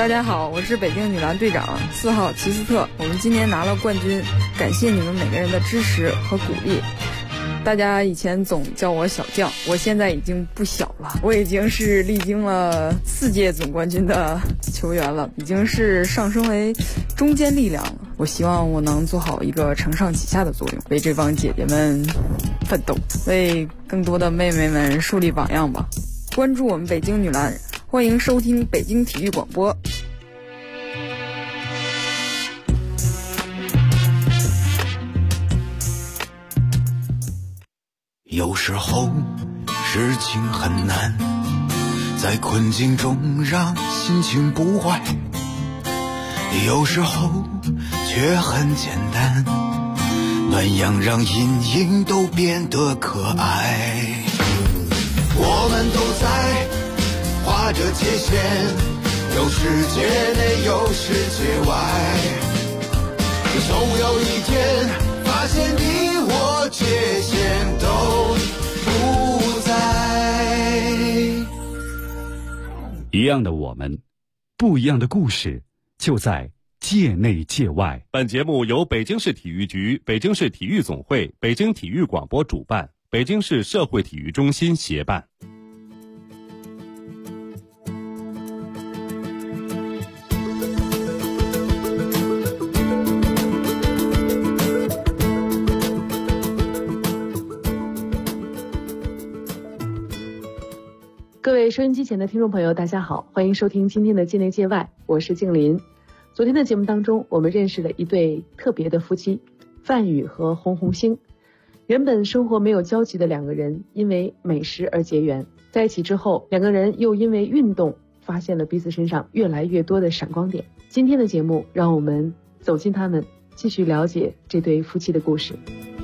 大家好，我是北京女篮队长4号齐斯特。我们今年拿了冠军，感谢你们每个人的支持和鼓励。大家以前总叫我小将，我现在已经不小了，我已经是历经了4届总冠军的球员了，已经是上升为中坚力量了。我希望我能做好一个承上启下的作用，为这帮姐姐们奋斗，为更多的妹妹们树立榜样吧。关注我们北京女篮，欢迎收听北京体育广播。 有时候事情很难，在困境中让心情不坏，有时候却很简单，暖阳让阴影都变得可爱。我们都在画着界限，有世界内有世界外，总有一天发现你我界限都不在。 一样的我们，不一样的故事，就在界内界外。 本节目由北京市体育局、北京市体育总会、北京体育广播主办，北京市社会体育中心协办。 各位收音机前的听众朋友，大家好，欢迎收听今天的界内界外，我是静林。昨天的节目当中，我们认识了一对特别的夫妻，范宇和洪红星。原本生活没有交集的两个人，因为美食而结缘，在一起之后，两个人又因为运动发现了彼此身上越来越多的闪光点。今天的节目，让我们走进他们，继续了解这对夫妻的故事。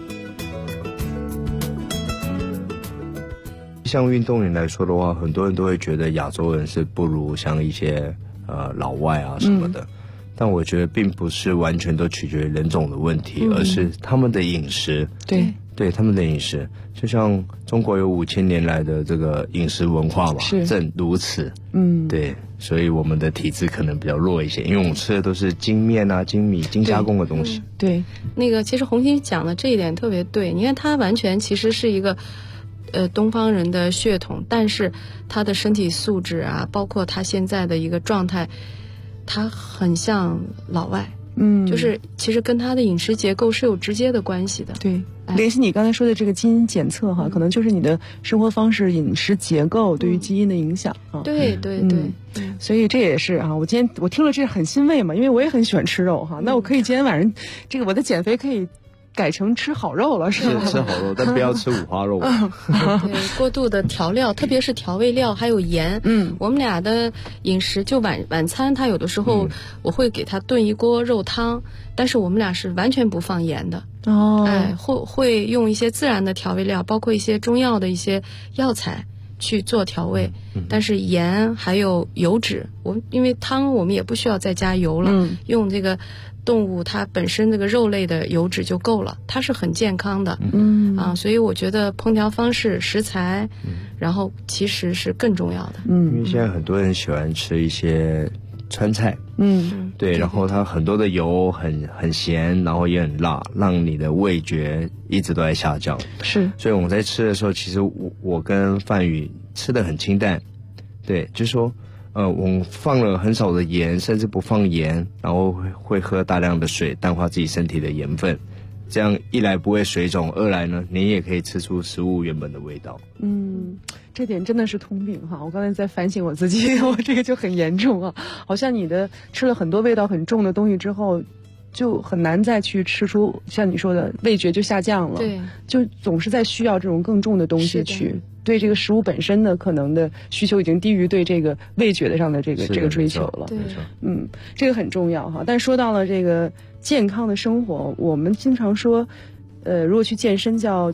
像运动员来说的话，很多人都会觉得亚洲人是不如像一些老外啊什么的，但我觉得并不是完全都取决于人种的问题，而是他们的饮食。对他们的饮食，就像中国有5000年来的这个饮食文化嘛，正如此。对，所以我们的体质可能比较弱一些，因为我们吃的都是精面啊、精米、精加工的东西。 对， 那个其实红星讲的这一点特别对，你看他完全其实是一个东方人的血统，但是他的身体素质啊，包括他现在的一个状态，他很像老外。就是其实跟他的饮食结构是有直接的关系的。 对，联系你刚才说的这个基因检测哈，可能就是你的生活方式、饮食结构对于基因的影响啊。 对。 所以这也是啊，我今天我听了这很欣慰嘛，因为我也很喜欢吃肉哈。那我可以今天晚上这个我的减肥可以改成吃好肉了，是吧？ 吃好肉，但不要吃五花肉。 对，过度的调料，特别是调味料还有盐。我们俩的饮食就晚餐，他有的时候我会给他炖一锅肉汤，但是我们俩是完全不放盐的。会用一些自然的调味料，包括一些中药的一些药材去做调味，但是盐还有油脂，因为汤我们也不需要再加油了，用这个动物它本身这个肉类的油脂就够了，它是很健康的。所以我觉得烹调方式、食材，然后其实是更重要的。 因为现在很多人喜欢吃一些川菜，对，然后它很多的油很咸，然后也很辣，让你的味觉一直都在下降。 是， 所以我们在吃的时候，其实我跟范宇吃的很清淡，对，就是说我们放了很少的盐，甚至不放盐，然后会喝大量的水，淡化自己身体的盐分。这样一来不会水肿，二来呢，你也可以吃出食物原本的味道。 这点真的是通病哈！我刚才在反省我自己，我这个就很严重啊，好像你的吃了很多味道很重的东西之后，就很难再去吃出像你说的味觉就下降了。 对， 就总是在需要这种更重的东西去。对这个食物本身的可能的需求已经低于对这个味觉的上的这个追求了。 对， 这个很重要哈。但说到了这个健康的生活，我们经常说，如果去健身叫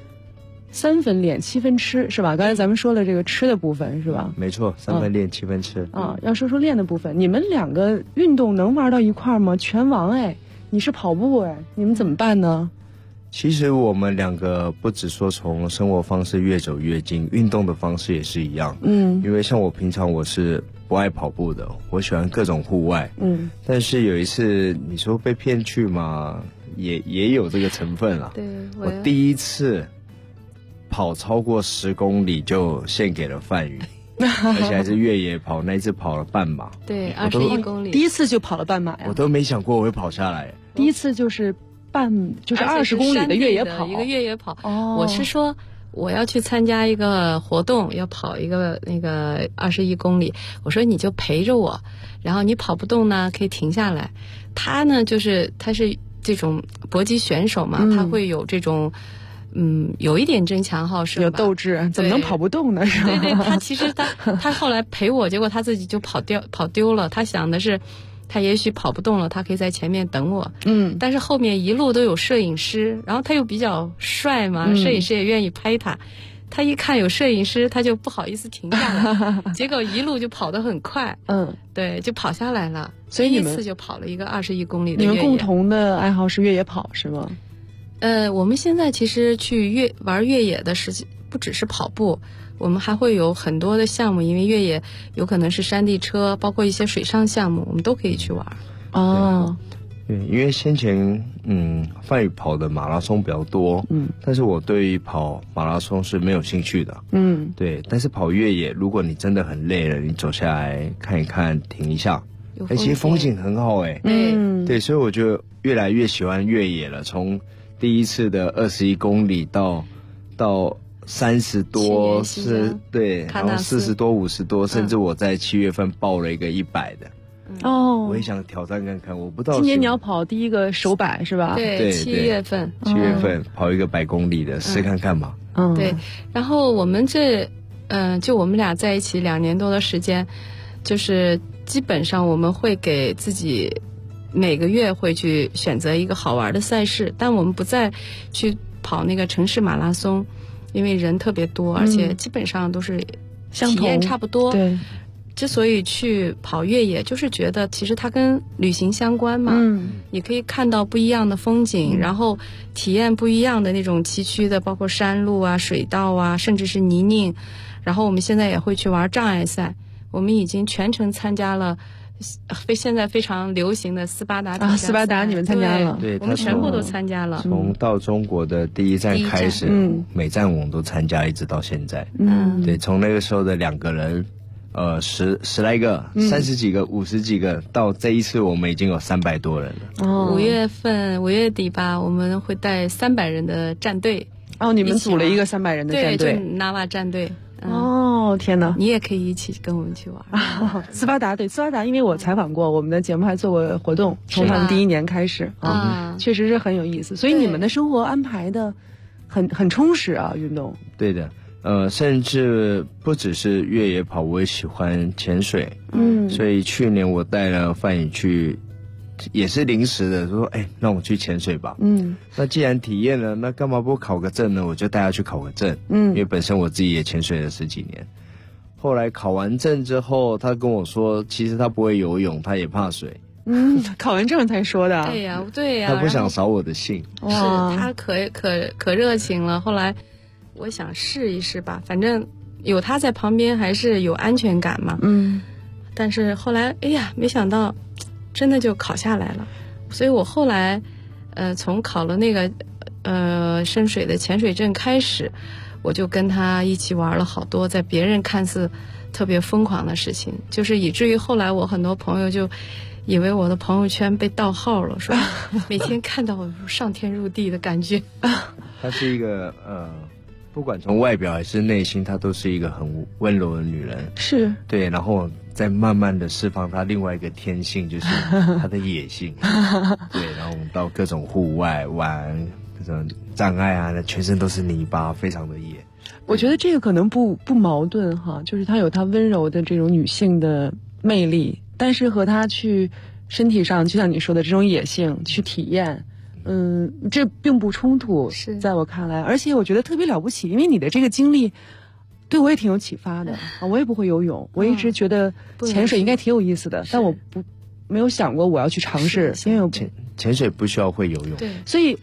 3分练7分吃，是吧？刚才咱们说了这个吃的部分，是吧？ 没错，3分练7分吃啊。要说练的部分，你们两个运动能玩到一块吗？拳王你是跑步你们怎么办呢？ 其实我们两个不只说从生活方式越走越近，运动的方式也是一样。因为像我平常我是不爱跑步的，我喜欢各种户外。但是有一次你说被骗去嘛，也有这个成分啦。 对， 我第一次跑超过10公里就献给了范宇。而且还是越野跑，那一次跑了半马。 对，21公里。 第一次就跑了半马呀？ 我都没想过我会跑下来。 第一次就是20公里的越野跑， 一个越野跑。我是说我要去参加一个活动，要跑一个那个21公里。我说你就陪着我，然后你跑不动呢可以停下来。他呢他是这种搏击选手嘛，他会有这种。有一点争强好胜， 有斗志，怎么能跑不动呢？是吧？ 对，他其实他后来陪我，结果他自己就跑丢了。他想的是，他也许跑不动了，他可以在前面等我。但是后面一路都有摄影师，然后他又比较帅嘛，摄影师也愿意拍他。他一看有摄影师，他就不好意思停下来，结果一路就跑得很快。对，就跑下来了。所以第一次就跑了一个21公里的越野。 你们共同的爱好是越野跑是吗？ 我们现在其实去玩越野的时间不只是跑步，我们还会有很多的项目，因为越野有可能是山地车，包括一些水上项目，我们都可以去玩。 对，因为先前范宇跑的马拉松比较多，但是我对于跑马拉松是没有兴趣的。对，但是跑越野，如果你真的很累了，你走下来看一看，停一下，其实风景很好对，所以我就越来越喜欢越野了。从第一次的21公里到30多，对，然后40多、50多，甚至我在7月份报了一个100的。我也想挑战看看，我不知道今年你要跑第一个首100是吧？ 对，7月份跑一个100公里的，试看看嘛。 对，然后我们就我们俩在一起2年多的时间，就是基本上我们会给自己每个月会去选择一个好玩的赛事，但我们不再去跑那个城市马拉松，因为人特别多，而且基本上都是体验差不多。 对， 之所以去跑越野，就是觉得其实它跟旅行相关嘛。你可以看到不一样的风景，然后体验不一样的那种崎岖的，包括山路啊、水道啊，甚至是泥泞。然后我们现在也会去玩障碍赛，我们已经全程参加了。现在非常流行的斯巴达挑战赛， 斯巴达你们参加了？ 对， 我们全部都参加了。 从到中国的第一站开始，每站我们都参加，一直到现在。对，从那个时候的2个人，10来个、30几个、50几个，到这一次我们已经有300多人了。 5月底吧，我们会带300人的战队。 你们组了一个300人的战队， 对，就纳瓦战队。 天哪！ 你也可以一起跟我们去玩。 斯巴达，对，斯巴达，因为我采访过，我们的节目还做过活动，从他们第1年开始确实是很有意思。所以你们的生活安排的很充实啊，运动。 对的，甚至不只是越野跑，我也喜欢潜水。所以去年我带了范宇去。也是临时的，说让我去潜水吧。那既然体验了，那干嘛不考个证呢？我就带他去考个证。因为本身我自己也潜水了10几年。后来考完证之后，他跟我说，其实他不会游泳，他也怕水。 考完证才说的。 对呀。 他不想扫我的兴。 是他可热情了。后来我想试一试吧，反正有他在旁边还是有安全感嘛。但是后来没想到。真的就考下来了，所以我后来，从考了那个，深水的潜水证开始，我就跟他一起玩了好多在别人看似特别疯狂的事情，就是以至于后来我很多朋友就以为我的朋友圈被盗号了，说每天看到我上天入地的感觉。 她是一个不管从外表还是内心，她都是一个很温柔的女人。 是对，然后再慢慢的释放她另外一个天性，就是她的野性。对，然后我们到各种户外玩，各种障碍啊，全身都是泥巴，非常的野。 我觉得这个可能不矛盾哈，就是她有她温柔的这种女性的魅力，但是和她去身体上，就像你说的这种野性去体验。这并不冲突，在我看来，而且我觉得特别了不起，因为你的这个经历对我也挺有启发的。我也不会游泳，我一直觉得潜水应该挺有意思的，但我没有想过我要去尝试，因为潜水不需要会游泳。 对，所以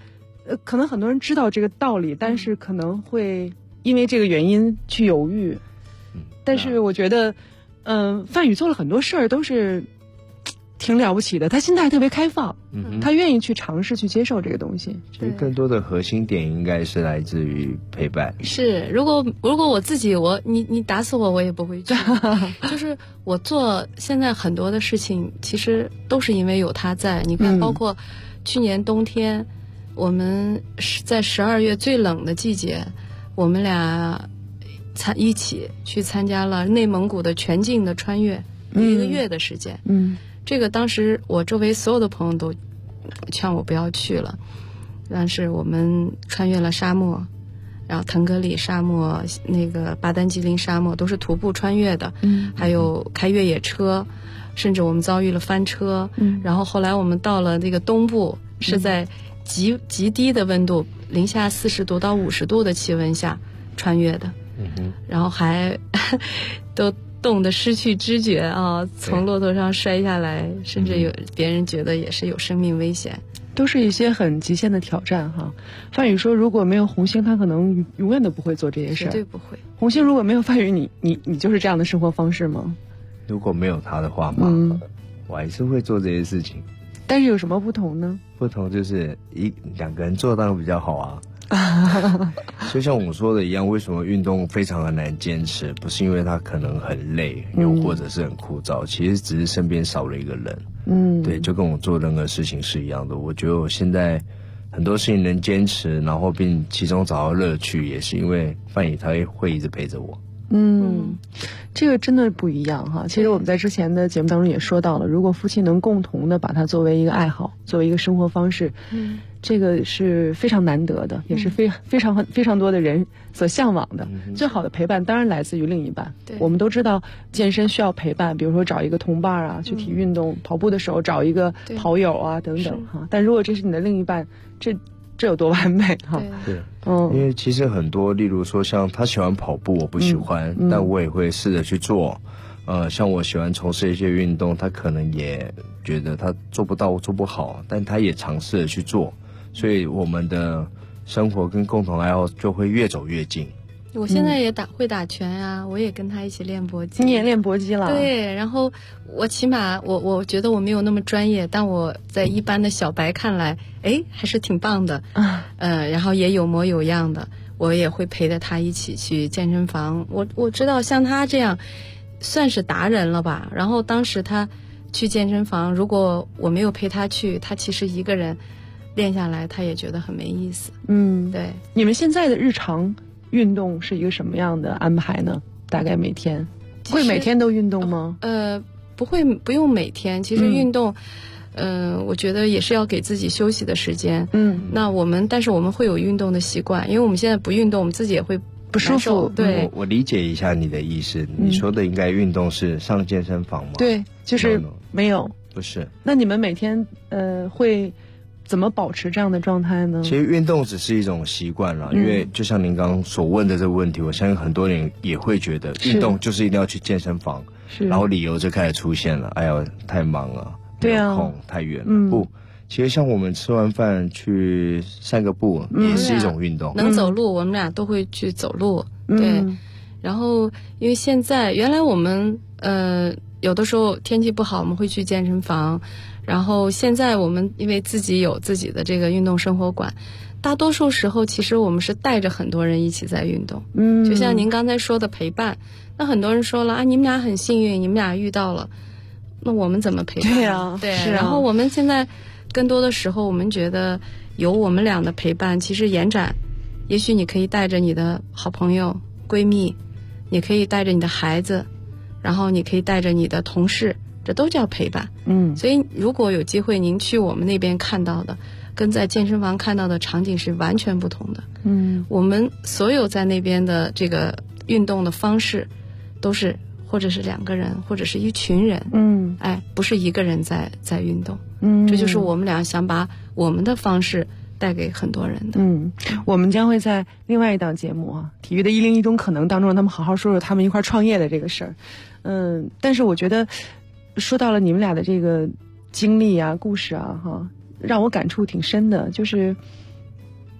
可能很多人知道这个道理，但是可能会因为这个原因去犹豫。但是我觉得，范宇做了很多事儿都是挺了不起的，他心态特别开放，他愿意去尝试去接受这个东西。 其实更多的核心点应该是来自于陪伴。 是，如果我自己你打死我也不会去。就是我做现在很多的事情，其实都是因为有他在。你看，包括去年冬天，我们在12月最冷的季节，我们俩一起去参加了内蒙古的全境的穿越，1个月的时间。这个当时我周围所有的朋友都劝我不要去了，但是我们穿越了沙漠，然后腾格里沙漠、那个巴丹吉林沙漠都是徒步穿越的，还有开越野车，甚至我们遭遇了翻车，然后后来我们到了那个东部，是在极低的温度-40度到50度的气温下穿越的，然后还都冻得失去知觉啊，从骆驼上摔下来，甚至有别人觉得也是有生命危险， 都是一些很极限的挑战哈。范宇说，如果没有红星，他可能永远都不会做这些事儿。 绝对不会。 红星如果没有范宇，你就是这样的生活方式吗？ 如果没有他的话嘛，我还是会做这些事情。 但是有什么不同呢？ 不同就是两个人做当然比较好啊。就像我说的一样，为什么运动非常的难坚持？不是因为它可能很累，又或者是很枯燥，其实只是身边少了一个人。对，就跟我做任何事情是一样的。我觉得我现在很多事情能坚持，然后并其中找到乐趣，也是因为范宇他会一直陪着我。 这个真的不一样哈。其实我们在之前的节目当中也说到了，如果夫妻能共同的把它作为一个爱好，作为一个生活方式，这个是非常难得的，也是非常多的人所向往的。最好的陪伴当然来自于另一半。我们都知道健身需要陪伴，比如说找一个同伴啊，去体育运动，跑步的时候找一个跑友啊等等哈。但如果这是你的另一半，这有多完美哈？ 对，因为其实很多，例如说像他喜欢跑步，我不喜欢，但我也会试着去做。像我喜欢从事一些运动，他可能也觉得他做不到、做不好，但他也尝试着去做，所以我们的生活跟共同爱好就会越走越近。 我现在也会打拳啊，我也跟他一起练搏击。 你也练搏击了？ 对，然后我起码我觉得我没有那么专业，但我在一般的小白看来，还是挺棒的。然后也有模有样的，我也会陪着他一起去健身房。我知道像他这样算是达人了吧。然后当时他去健身房，如果我没有陪他去，他其实一个人练下来，他也觉得很没意思。对。 你们现在的日常运动是一个什么样的安排呢？大概每天会每天都运动吗？ 不会，不用每天。其实运动，我觉得也是要给自己休息的时间。但是我们会有运动的习惯，因为我们现在不运动，我们自己也会不舒服。 对， 我理解一下你的意思。你说的应该运动是上健身房吗？ 对，就是没有。 不是。 那你们每天会怎么保持这样的状态呢？ 其实运动只是一种习惯了，因为就像您刚刚所问的这个问题，我相信很多人也会觉得运动就是一定要去健身房，然后理由就开始出现了，哎呀太忙了，没有空，太远了。不，其实像我们吃完饭去散个步也是一种运动。 能走路我们俩都会去走路。对。然后因为现在原来我们有的时候天气不好我们会去健身房，然后现在我们因为自己有自己的这个运动生活馆，大多数时候其实我们是带着很多人一起在运动。就像您刚才说的陪伴，那很多人说了啊，你们俩很幸运，你们俩遇到了，那我们怎么陪伴？ 对啊， 对。 是啊。 然后我们现在更多的时候我们觉得有我们俩的陪伴，其实延展，也许你可以带着你的好朋友闺蜜，你可以带着你的孩子，然后你可以带着你的同事，这都叫陪伴。所以如果有机会您去我们那边看到的跟在健身房看到的场景是完全不同的。我们所有在那边的这个运动的方式都是或者是2个人或者是一群人，不是一个人在运动。这就是我们俩想把我们的方式带给很多人的。 我们将会在另外一档节目啊，体育的101种可能当中，让他们好好说说他们一块创业的这个事儿。但是我觉得说到了你们俩的这个经历啊、故事啊，让我感触挺深的。就是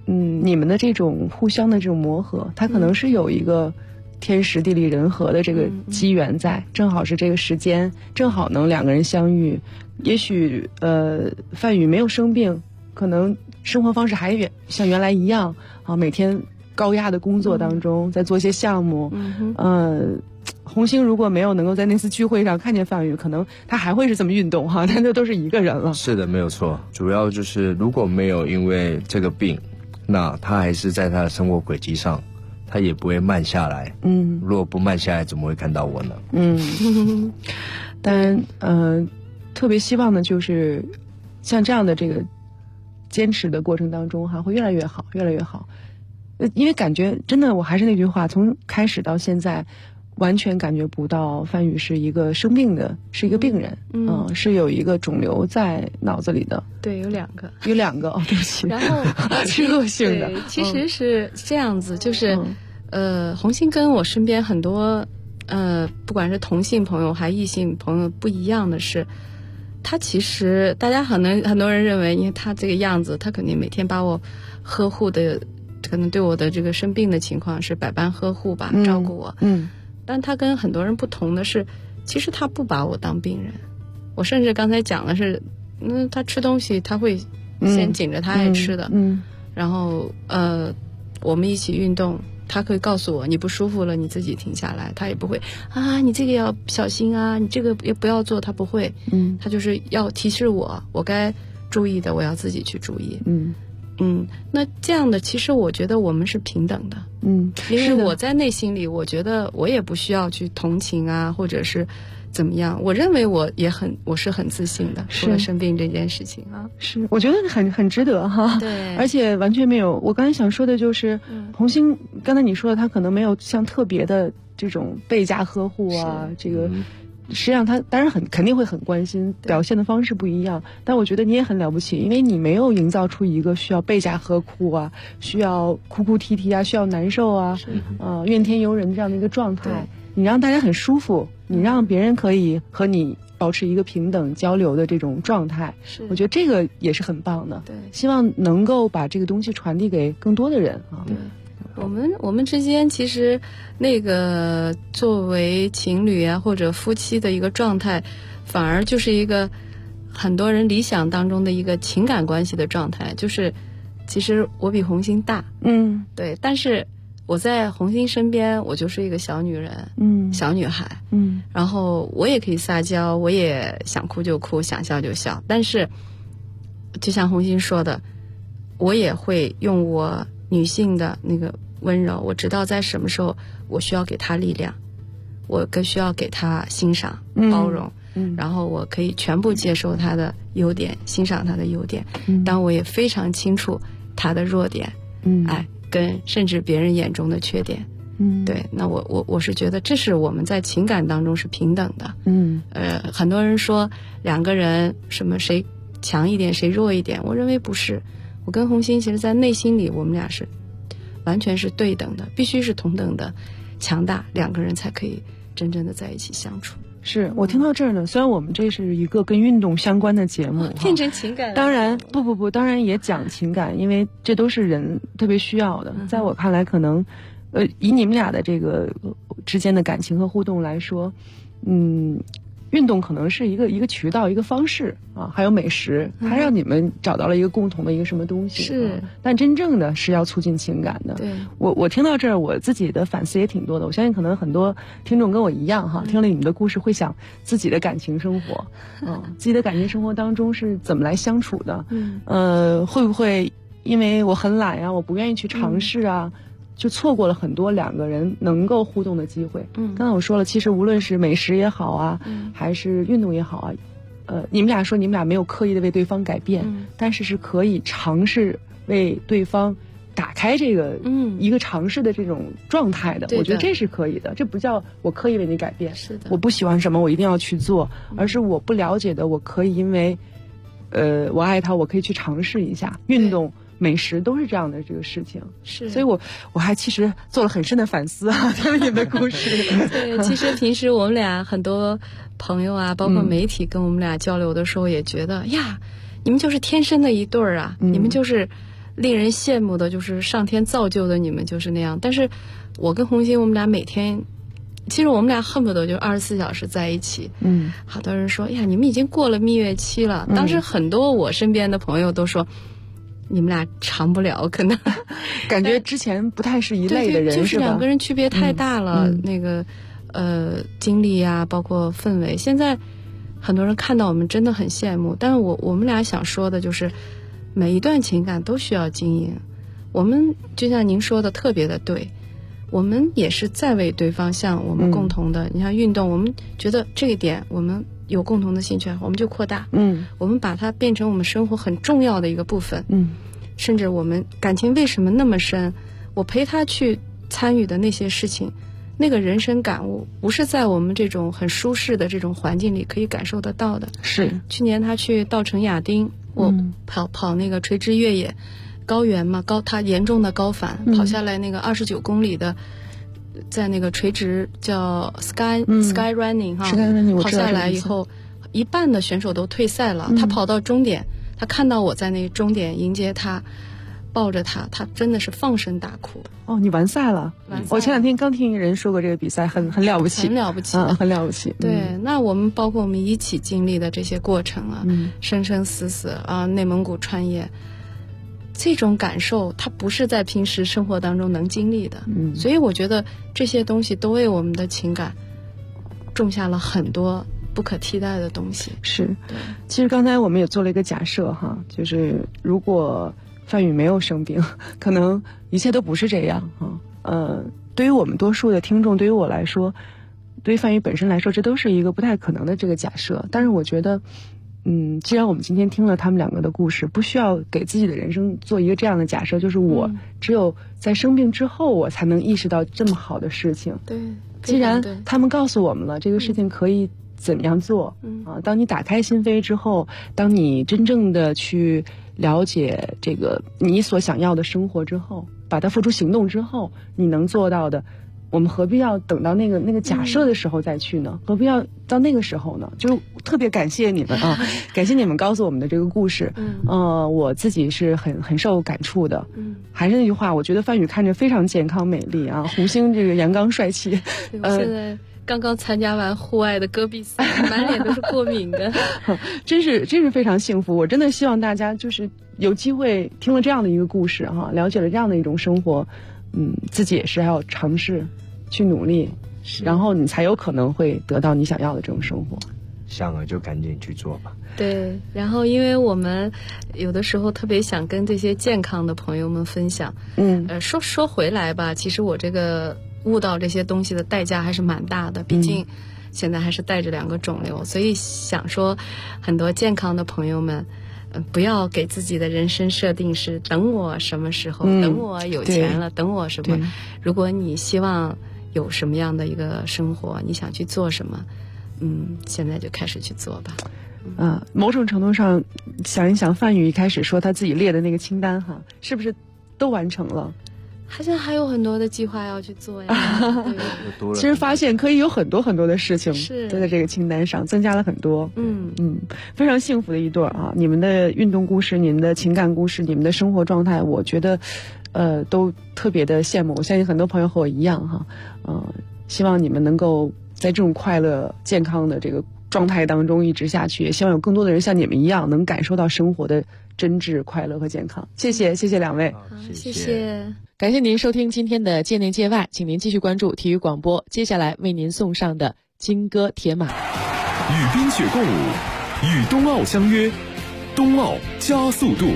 你们的这种互相的这种磨合，它可能是有一个天时地利人和的这个机缘在，正好是这个时间，正好能两个人相遇。也许范宇没有生病，可能生活方式还像原来一样啊，每天高压的工作当中在做一些项目。红星如果没有能够在那次聚会上看见范宇，可能他还会是这么运动哈，但这都是一个人了。 是的，没有错。主要就是如果没有因为这个病，那他还是在他的生活轨迹上，他也不会慢下来。如果不慢下来，怎么会看到我呢？ 当然特别希望的就是像这样的这个坚持的过程当中哈，会越来越好，越来越好。因为感觉真的，我还是那句话，从开始到现在，完全感觉不到范宇是一个生病的，是一个病人，是有一个肿瘤在脑子里的。 对，有2个， 有2个哦，对不起。 然后是恶性的。 对，其实是这样子，就是红星跟我身边很多不管是同性朋友还异性朋友不一样的是，他其实大家很多人认为，因为他这个样子，他肯定每天把我呵护的。可能对我的这个生病的情况是百般呵护吧，照顾我。但他跟很多人不同的是，其实他不把我当病人。我甚至刚才讲的是，他吃东西他会先紧着他爱吃的，然后我们一起运动，他可以告诉我你不舒服了，你自己停下来，他也不会啊，你这个要小心啊，你这个也不要做，他不会。他就是要提示我该注意的，我要自己去注意。那这样的，其实我觉得我们是平等的。因为我在内心里，我觉得我也不需要去同情啊，或者是怎么样。我认为我是很自信的，除了生病这件事情啊。 是，我觉得很值得哈。 对， 而且完全没有。我刚才想说的就是，红星，刚才你说的，他可能没有像特别的这种倍加呵护啊，这个。实际上他当然肯定会很关心，表现的方式不一样，但我觉得你也很了不起，因为你没有营造出一个需要倍加呵护啊，需要哭哭啼啼啊，需要难受啊，怨天尤人这样的一个状态，你让大家很舒服，你让别人可以和你保持一个平等交流的这种状态，我觉得这个也是很棒的。对，希望能够把这个东西传递给更多的人啊。对。 我们之间其实那个作为情侣啊或者夫妻的一个状态，反而就是一个很多人理想当中的一个情感关系的状态，就是其实我比红星大，对，但是我在红星身边，我就是一个小女人，小女孩，然后我也可以撒娇，我也想哭就哭，想笑就笑，但是就像红星说的，我也会用我女性的那个温柔，我知道在什么时候我需要给她力量，我更需要给她欣赏、包容，然后我可以全部接受她的优点，欣赏她的优点，但我也非常清楚她的弱点，跟甚至别人眼中的缺点，对，那我是觉得这是我们在情感当中是平等的，很多人说2个人什么谁强一点谁弱一点，我认为不是，我跟红星其实在内心里我们俩是完全是对等的，必须是同等的强大，2个人才可以真正的在一起相处。 是我听到这儿呢，虽然我们这是一个跟运动相关的节目， 变成情感了， 当然不，当然也讲情感，因为这都是人特别需要的。在我看来，可能以你们俩的这个之间的感情和互动来说，运动可能是一个渠道，一个方式啊，还有美食，它让你们找到了一个共同的一个什么东西。 是， 但真正的是要促进情感的。 对， 我听到这儿，我自己的反思也挺多的。我相信可能很多听众跟我一样哈，听了你们的故事会想自己的感情生活，自己的感情生活当中是怎么来相处的？会不会因为我很懒呀，我不愿意去尝试啊？就错过了很多2个人能够互动的机会。刚才我说了，其实无论是美食也好啊，还是运动也好啊，你们俩说你们俩没有刻意的为对方改变，但是是可以尝试为对方打开这个一个尝试的这种状态的。我觉得这是可以的，这不叫我刻意为你改变。 是的， 我不喜欢什么我一定要去做，而是我不了解的我可以因为我爱他，我可以去尝试一下运动。美食都是这样的这个事情， 是， 所以我还其实做了很深的反思啊，听了你们的故事。 对，其实平时我们俩很多朋友啊，包括媒体跟我们俩交流的时候，也觉得呀，你们就是天生的一对儿啊，你们就是令人羡慕的，就是上天造就的你们就是那样。但是我跟红星我们俩每天，其实我们俩恨不得就24小时在一起。好多人说，哎呀，你们已经过了蜜月期了。当时很多我身边的朋友都说，你们俩长不了，可能感觉之前不太是一类的人， 就是两个人区别太大了。那个经历啊，包括氛围，现在很多人看到我们真的很羡慕。但是我们俩想说的就是，每一段情感都需要经营。我们就像您说的特别的对，我们也是在为对方向我们共同的。你像运动，我们觉得这一点我们有共同的兴趣，我们就扩大。我们把它变成我们生活很重要的一个部分。甚至我们感情为什么那么深，我陪他去参与的那些事情，那个人生感悟不是在我们这种很舒适的这种环境里可以感受得到的。 是去年他去稻城亚丁，我跑那个垂直越野高原嘛，他严重的高反，跑下来那个29公里的，在那个垂直叫 sky running 哈，跑下来以后，一半的选手都退赛了。他跑到终点，他看到我在那个终点迎接他，抱着他，他真的是放声大哭。 哦，你完赛了？我前2天刚听人说过这个比赛，很了不起， 很了不起， 很了不起。 对，那我们包括我们一起经历的这些过程啊，生生死死啊，内蒙古穿越，这种感受它不是在平时生活当中能经历的。所以我觉得这些东西都为我们的情感种下了很多不可替代的东西。 是，其实刚才我们也做了一个假设哈，就是如果范宇没有生病，可能一切都不是这样啊。对于我们多数的听众，对于我来说，对于范宇本身来说，这都是一个不太可能的这个假设。但是我觉得，既然我们今天听了他们两个的故事，不需要给自己的人生做一个这样的假设，就是我只有在生病之后，我才能意识到这么好的事情。 对， 既然他们告诉我们了这个事情可以怎样做，当你打开心扉之后，当你真正的去了解这个你所想要的生活之后，把它付诸行动之后，你能做到的，我们何必要等到那个假设的时候再去呢？何必要到那个时候呢？就是特别感谢你们啊，感谢你们告诉我们的这个故事。我自己是很受感触的。还是那句话，我觉得范宇看着非常健康美丽啊，红星这个阳刚帅气。 我现在刚刚参加完户外的戈壁赛，满脸都是过敏的。 真是非常幸福。我真的希望大家就是有机会听了这样的一个故事哈，了解了这样的一种生活，自己也是要尝试去努力，然后你才有可能会得到你想要的这种生活。 想了就赶紧去做吧。 对，然后因为我们有的时候特别想跟这些健康的朋友们分享。说回来吧，其实我这个悟到这些东西的代价还是蛮大的，毕竟现在还是带着2个肿瘤，所以想说很多健康的朋友们，不要给自己的人生设定是等我什么时候，等我有钱了，等我什么。如果你希望有什么样的一个生活，你想去做什么，现在就开始去做吧。 某种程度上想一想，范宇一开始说他自己列的那个清单哈，是不是都完成了？ 现在还有很多的计划要去做呀。 其实发现可以有很多很多的事情都在这个清单上，增加了很多。非常幸福的一对啊！你们的运动故事、你们的情感故事、你们的生活状态，我觉得都特别的羡慕。我相信很多朋友和我一样哈，希望你们能够在这种快乐、健康的这个状态当中一直下去，也希望有更多的人像你们一样，能感受到生活的真挚、快乐和健康。谢谢2位， 谢谢。 感谢您收听今天的界内界外，请您继续关注体育广播，接下来为您送上的金戈铁马。 与冰雪共舞，与冬奥相约，冬奥加速度。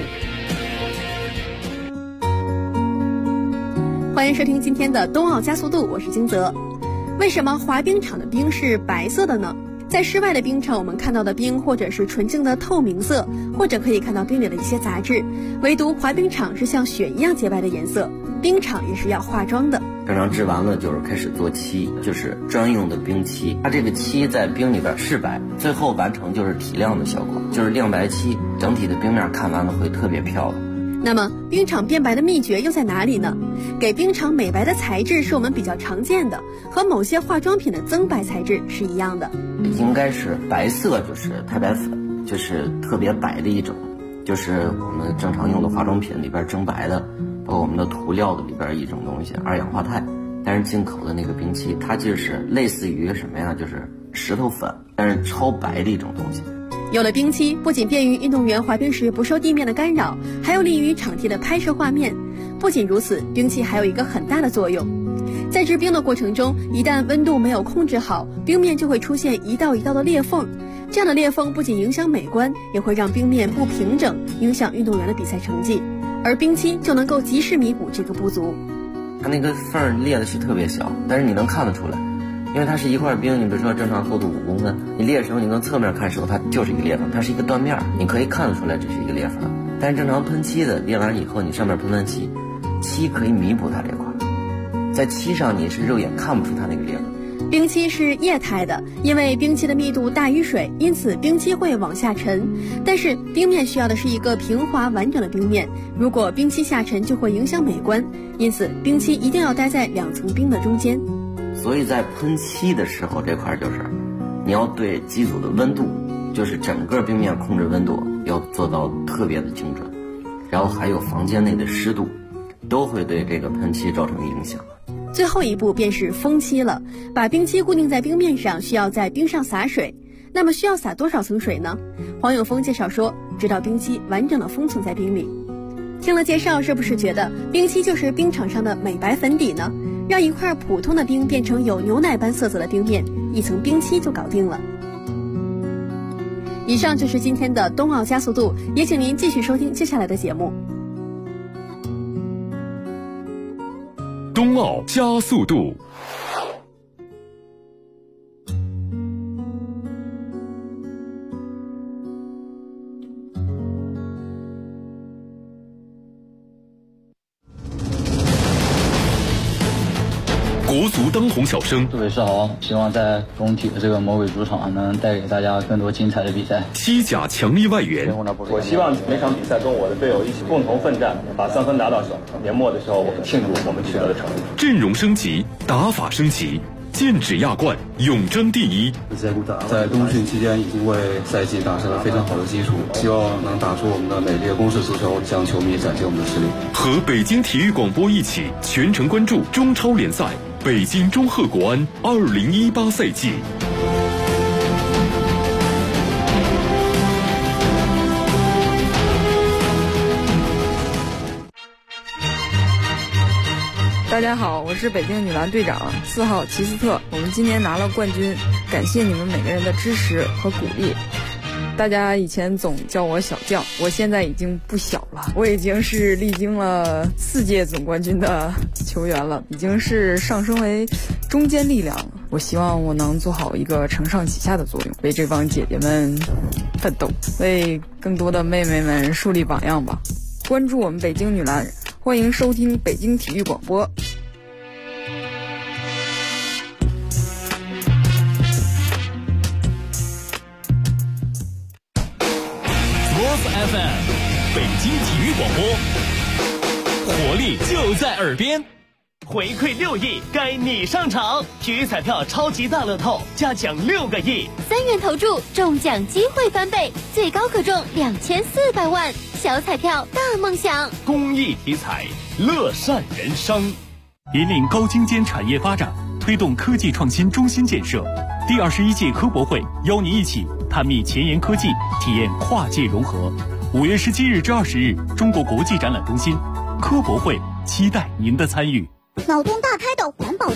欢迎收听今天的冬奥加速度，我是金泽。为什么滑冰场的冰是白色的呢？在室外的冰场，我们看到的冰或者是纯净的透明色，或者可以看到冰里的一些杂质，唯独滑冰场是像雪一样洁白的颜色。冰场也是要化妆的， 冰场制完了就是开始做漆，就是专用的冰漆。它这个漆在冰里边是白，最后完成就是提亮的效果，就是亮白漆，整体的冰面看完了会特别漂亮。 那么冰场变白的秘诀又在哪里呢？给冰场美白的材质是我们比较常见的，和某些化妆品的增白材质是一样的。 应该是白色，就是太白粉，就是特别白的一种。 就是我们正常用的化妆品里边蒸白的，包括我们的涂料的里边一种东西二氧化钛。但是进口的那个冰漆，它就是类似于什么呀？就是石头粉，但是超白的一种东西。 有了冰漆，不仅便于运动员滑冰时不受地面的干扰，还有利于场地的拍摄画面。不仅如此，冰漆还有一个很大的作用，在制冰的过程中，一旦温度没有控制好，冰面就会出现一道一道的裂缝。这样的裂缝不仅影响美观，也会让冰面不平整，影响运动员的比赛成绩。而冰漆就能够及时弥补这个不足。 它那个缝裂的是特别小，但是你能看得出来，因为它是一块冰，你比如说正常厚度5公分，你裂的时候你从侧面看时候它就是一个裂缝，它是一个断面，你可以看得出来这是一个裂缝。但是正常喷漆的裂完以后，你上面喷完漆，漆可以弥补它这块，在漆上你是肉眼看不出它那个裂缝。 冰漆是液态的，因为冰漆的密度大于水，因此冰漆会往下沉。但是冰面需要的是一个平滑完整的冰面，如果冰漆下沉就会影响美观，因此冰漆一定要待在2层冰的中间。 所以在喷漆的时候，这块就是你要对机组的温度，就是整个冰面控制温度要做到特别的精准，然后还有房间内的湿度，都会对这个喷漆造成影响。 最后一步便是封漆了，把冰漆固定在冰面上，需要在冰上洒水。那么需要洒多少层水呢？黄永峰介绍说，直到冰漆完整的封存在冰里。听了介绍，是不是觉得冰漆就是冰场上的美白粉底呢？让一块普通的冰变成有牛奶般色泽的冰面，一层冰漆就搞定了。以上就是今天的冬奥加速度，也请您继续收听接下来的节目。 冬奥加速度。国足当红小生， 杜伟世豪，希望在工体的这个魔鬼主场能带给大家更多精彩的比赛。 西甲强力外援， 我希望每场比赛跟我的队友一起共同奋战，把3分拿到手。年末的时候，我们庆祝我们取得的成绩。 阵容升级，打法升级，剑指亚冠，永争第一。 在冬训期间已经为赛季打下了非常好的基础，希望能打出我们的美丽的攻势足球，向球迷展现我们的实力。 和北京体育广播一起全程关注中超联赛。北京中赫国安2018赛季。 大家好，我是北京女篮队长4号齐斯特，我们今年拿了冠军，感谢你们每个人的支持和鼓励。大家以前总叫我小将，我现在已经不小了，我已经是历经了4届总冠军的球员了，已经是上升为中坚力量了。我希望我能做好一个承上启下的作用，为这帮姐姐们奋斗，为更多的妹妹们树立榜样吧。关注我们北京女篮，欢迎收听北京体育广播。 FM 北京体育广播，活力就在耳边。回馈6亿，该你上场！体育彩票超级大乐透，加奖6个亿 ，3元投注，中奖机会翻倍，最高可中2400万。小彩票大梦想， 公益体彩，乐善人生。引领高精尖产业发展，推动科技创新中心建设。第21届科博会邀您一起探秘前沿科技，体验跨界融合。5月17日至20日，中国国际展览中心科博会，期待您的参与。 脑洞大开的环保